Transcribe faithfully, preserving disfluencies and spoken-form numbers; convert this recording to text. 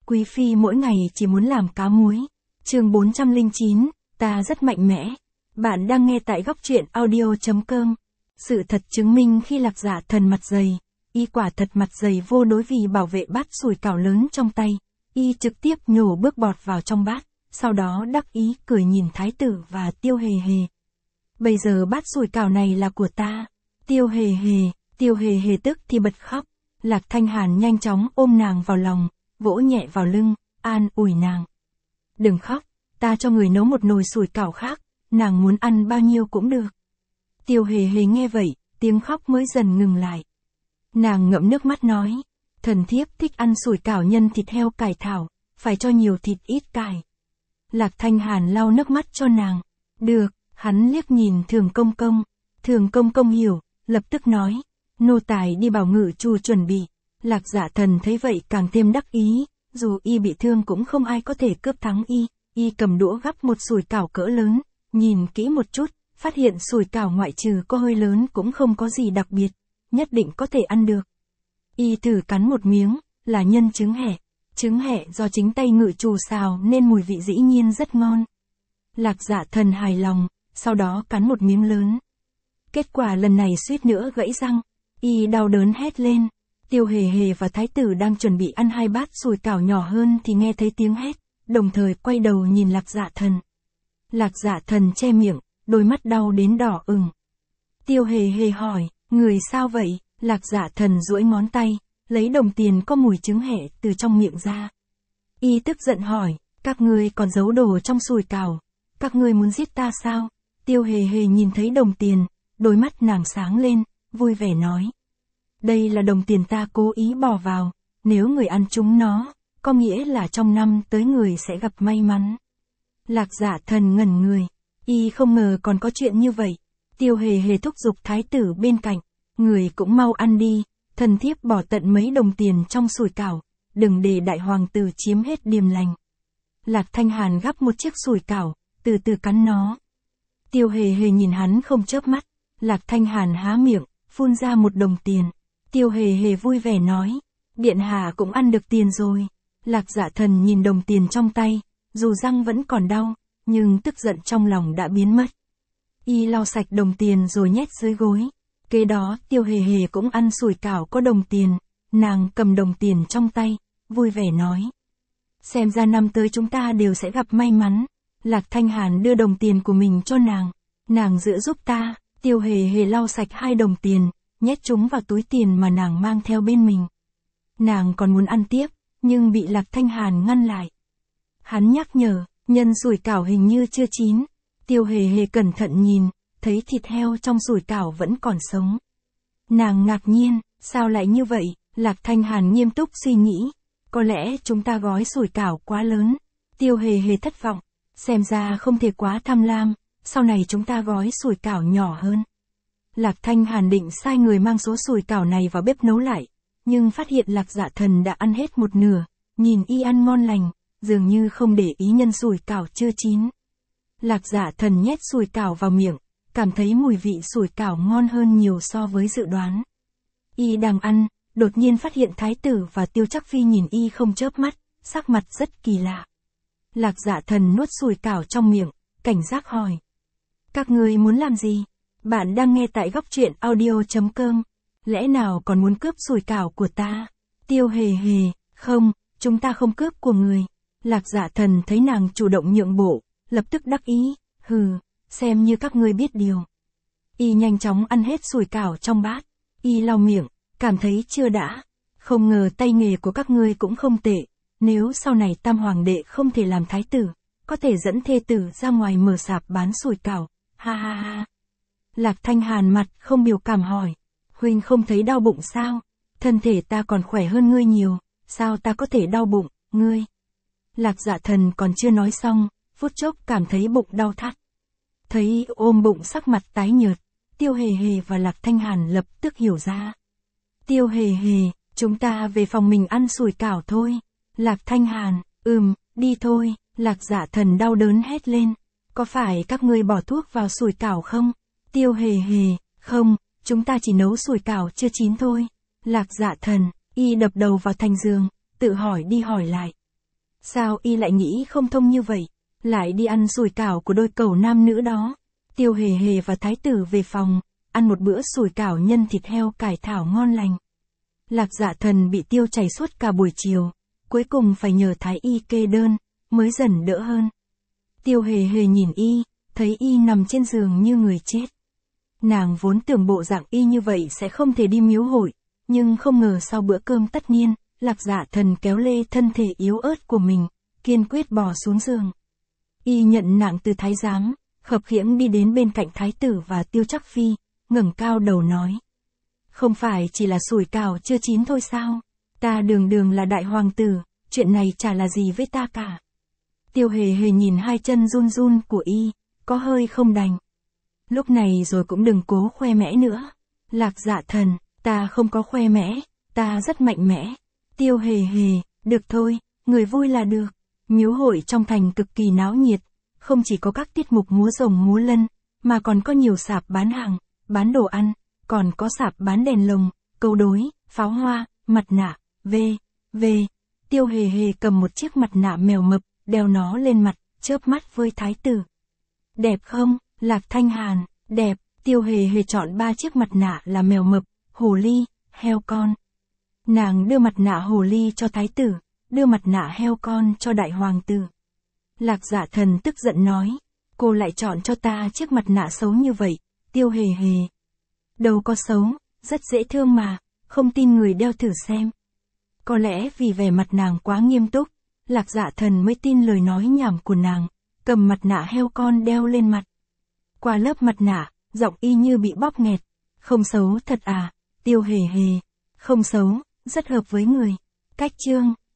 Quý phi mỗi ngày chỉ muốn làm cá muối. Chương bốn trăm lẻ chín, ta rất mạnh mẽ. Bạn đang nghe tại góc truyện audio chấm com. Sự thật chứng minh khi Lạc Dạ Thần mặt dày, y quả thật mặt dày vô đối vì bảo vệ bát sủi cảo lớn trong tay, y trực tiếp nhổ bước bọt vào trong bát, sau đó đắc ý cười nhìn thái tử và Tiêu Hề Hề. Bây giờ bát sủi cảo này là của ta. Tiêu Hề Hề, Tiêu Hề Hề tức thì bật khóc. Lạc Thanh Hàn nhanh chóng ôm nàng vào lòng, vỗ nhẹ vào lưng, an ủi nàng. Đừng khóc, ta cho người nấu một nồi sủi cảo khác, nàng muốn ăn bao nhiêu cũng được. Tiêu Hề Hề nghe vậy, tiếng khóc mới dần ngừng lại. Nàng ngậm nước mắt nói, thần thiếp thích ăn sủi cảo nhân thịt heo cải thảo, phải cho nhiều thịt ít cải. Lạc Thanh Hàn lau nước mắt cho nàng. Được, hắn liếc nhìn Thường Công Công. Thường Công Công hiểu, lập tức nói, nô tài đi bảo ngự chủ chuẩn bị. Lạc Dạ Thần thấy vậy càng thêm đắc ý, dù y bị thương cũng không ai có thể cướp thắng y. Y cầm đũa gắp một sủi cảo cỡ lớn, nhìn kỹ một chút, phát hiện sủi cảo ngoại trừ có hơi lớn cũng không có gì đặc biệt, nhất định có thể ăn được. Y thử cắn một miếng, là nhân trứng hẹ. Trứng hẹ do chính tay ngự chủ xào nên mùi vị dĩ nhiên rất ngon. Lạc Dạ Thần hài lòng, sau đó cắn một miếng lớn. Kết quả lần này suýt nữa gãy răng, y đau đớn hét lên. Tiêu Hề Hề và thái tử đang chuẩn bị ăn hai bát sủi cảo nhỏ hơn thì nghe thấy tiếng hét, đồng thời quay đầu nhìn Lạc Dạ Thần. Lạc Dạ Thần che miệng, đôi mắt đau đến đỏ ửng. Tiêu Hề Hề hỏi, người sao vậy? Lạc Dạ Thần duỗi ngón tay, lấy đồng tiền có mùi trứng hẹ từ trong miệng ra. Y tức giận hỏi, các ngươi còn giấu đồ trong sủi cảo, các ngươi muốn giết ta sao? Tiêu Hề Hề nhìn thấy đồng tiền, đôi mắt nàng sáng lên, vui vẻ nói. Đây là đồng tiền ta cố ý bỏ vào, nếu người ăn chúng nó, có nghĩa là trong năm tới người sẽ gặp may mắn. Lạc Dạ Thần ngẩn người, y không ngờ còn có chuyện như vậy. Tiêu Hề Hề thúc giục thái tử bên cạnh, người cũng mau ăn đi, thần thiếp bỏ tận mấy đồng tiền trong sủi cảo, đừng để đại hoàng tử chiếm hết điềm lành. Lạc Thanh Hàn gắp một chiếc sủi cảo, từ từ cắn nó. Tiêu Hề Hề nhìn hắn không chớp mắt, Lạc Thanh Hàn há miệng, phun ra một đồng tiền. Tiêu Hề Hề vui vẻ nói, điện hạ cũng ăn được tiền rồi. Lạc Dạ Thần nhìn đồng tiền trong tay, dù răng vẫn còn đau, nhưng tức giận trong lòng đã biến mất. Y lau sạch đồng tiền rồi nhét dưới gối. Kế đó Tiêu Hề Hề cũng ăn sủi cảo có đồng tiền, nàng cầm đồng tiền trong tay, vui vẻ nói. Xem ra năm tới chúng ta đều sẽ gặp may mắn. Lạc Thanh Hàn đưa đồng tiền của mình cho nàng, nàng giữ giúp ta. Tiêu Hề Hề lau sạch hai đồng tiền, nhét chúng vào túi tiền mà nàng mang theo bên mình. Nàng còn muốn ăn tiếp, nhưng bị Lạc Thanh Hàn ngăn lại. Hắn nhắc nhở, nhân sủi cảo hình như chưa chín. Tiêu Hề Hề cẩn thận nhìn, thấy thịt heo trong sủi cảo vẫn còn sống. Nàng ngạc nhiên, sao lại như vậy? Lạc Thanh Hàn nghiêm túc suy nghĩ, có lẽ chúng ta gói sủi cảo quá lớn. Tiêu Hề Hề thất vọng, xem ra không thể quá tham lam, sau này chúng ta gói sủi cảo nhỏ hơn. Lạc Thanh Hàn định sai người mang số sủi cảo này vào bếp nấu lại, nhưng phát hiện Lạc Dạ Thần đã ăn hết một nửa, nhìn y ăn ngon lành, dường như không để ý nhân sủi cảo chưa chín. Lạc Dạ Thần nhét sủi cảo vào miệng, cảm thấy mùi vị sủi cảo ngon hơn nhiều so với dự đoán. Y đang ăn, đột nhiên phát hiện thái tử và Tiêu Trắc Phi nhìn y không chớp mắt, sắc mặt rất kỳ lạ. Lạc Dạ Thần nuốt sủi cảo trong miệng, cảnh giác hỏi. Các ngươi muốn làm gì? Bạn đang nghe tại góc truyện audio chấm com. Lẽ nào còn muốn cướp sủi cảo của ta? Tiêu Hề Hề, không, chúng ta không cướp của người. Lạc Dạ Thần thấy nàng chủ động nhượng bộ, lập tức đắc ý, hừ, xem như các ngươi biết điều. Y nhanh chóng ăn hết sủi cảo trong bát, y lau miệng, cảm thấy chưa đã. Không ngờ tay nghề của các ngươi cũng không tệ, nếu sau này Tam Hoàng đệ không thể làm thái tử, có thể dẫn thê tử ra ngoài mở sạp bán sủi cảo, ha ha ha. Lạc Thanh Hàn mặt không biểu cảm hỏi, huynh không thấy đau bụng sao? Thân thể ta còn khỏe hơn ngươi nhiều, sao ta có thể đau bụng, ngươi? Lạc Dạ Thần còn chưa nói xong, phút chốc cảm thấy bụng đau thắt. Thấy ôm bụng sắc mặt tái nhợt, Tiêu Hề Hề và Lạc Thanh Hàn lập tức hiểu ra. Tiêu Hề Hề, chúng ta về phòng mình ăn sủi cảo thôi. Lạc Thanh Hàn, ừm, đi thôi. Lạc Dạ Thần đau đớn hét lên, có phải các ngươi bỏ thuốc vào sủi cảo không? Tiêu Hề Hề, không, chúng ta chỉ nấu sủi cảo chưa chín thôi. Lạc Dạ Thần, y đập đầu vào thành giường, tự hỏi đi hỏi lại. Sao y lại nghĩ không thông như vậy? Lại đi ăn sủi cảo của đôi cẩu nam nữ đó. Tiêu Hề Hề và thái tử về phòng, ăn một bữa sủi cảo nhân thịt heo cải thảo ngon lành. Lạc Dạ Thần bị tiêu chảy suốt cả buổi chiều, cuối cùng phải nhờ thái y kê đơn, mới dần đỡ hơn. Tiêu Hề Hề nhìn y, thấy y nằm trên giường như người chết. Nàng vốn tưởng bộ dạng y như vậy sẽ không thể đi miếu hội, nhưng không ngờ sau bữa cơm tất niên, Lạc Dạ Thần kéo lê thân thể yếu ớt của mình, kiên quyết bò xuống giường. Y nhận nặng từ thái giám, khập khiễng đi đến bên cạnh thái tử và Tiêu Trắc Phi, ngẩng cao đầu nói. Không phải chỉ là sủi cảo chưa chín thôi sao? Ta đường đường là đại hoàng tử, chuyện này chả là gì với ta cả. Tiêu Hề Hề nhìn hai chân run run của y, có hơi không đành. Lúc này rồi cũng đừng cố khoe mẽ nữa. Lạc Dạ Thần, ta không có khoe mẽ, ta rất mạnh mẽ. Tiêu Hề Hề, được thôi, người vui là được. Miếu hội trong thành cực kỳ náo nhiệt, không chỉ có các tiết mục múa rồng múa lân, mà còn có nhiều sạp bán hàng, bán đồ ăn, còn có sạp bán đèn lồng, câu đối, pháo hoa, mặt nạ, v, v. Tiêu Hề Hề cầm một chiếc mặt nạ mèo mập, đeo nó lên mặt, chớp mắt với thái tử. Đẹp không? Lạc Thanh Hàn, đẹp. Tiêu Hề Hề chọn ba chiếc mặt nạ là mèo mập, hồ ly, heo con. Nàng đưa mặt nạ hồ ly cho thái tử, đưa mặt nạ heo con cho đại hoàng tử. Lạc Dạ Thần tức giận nói, cô lại chọn cho ta chiếc mặt nạ xấu như vậy. Tiêu Hề Hề, đâu có xấu, rất dễ thương mà, không tin người đeo thử xem. Có lẽ vì vẻ mặt nàng quá nghiêm túc, Lạc Dạ Thần mới tin lời nói nhảm của nàng, cầm mặt nạ heo con đeo lên mặt. Qua lớp mặt nạ, giọng y như bị bóp nghẹt. Không xấu thật à? Tiêu Hề Hề, không xấu, rất hợp với người. Cách chương.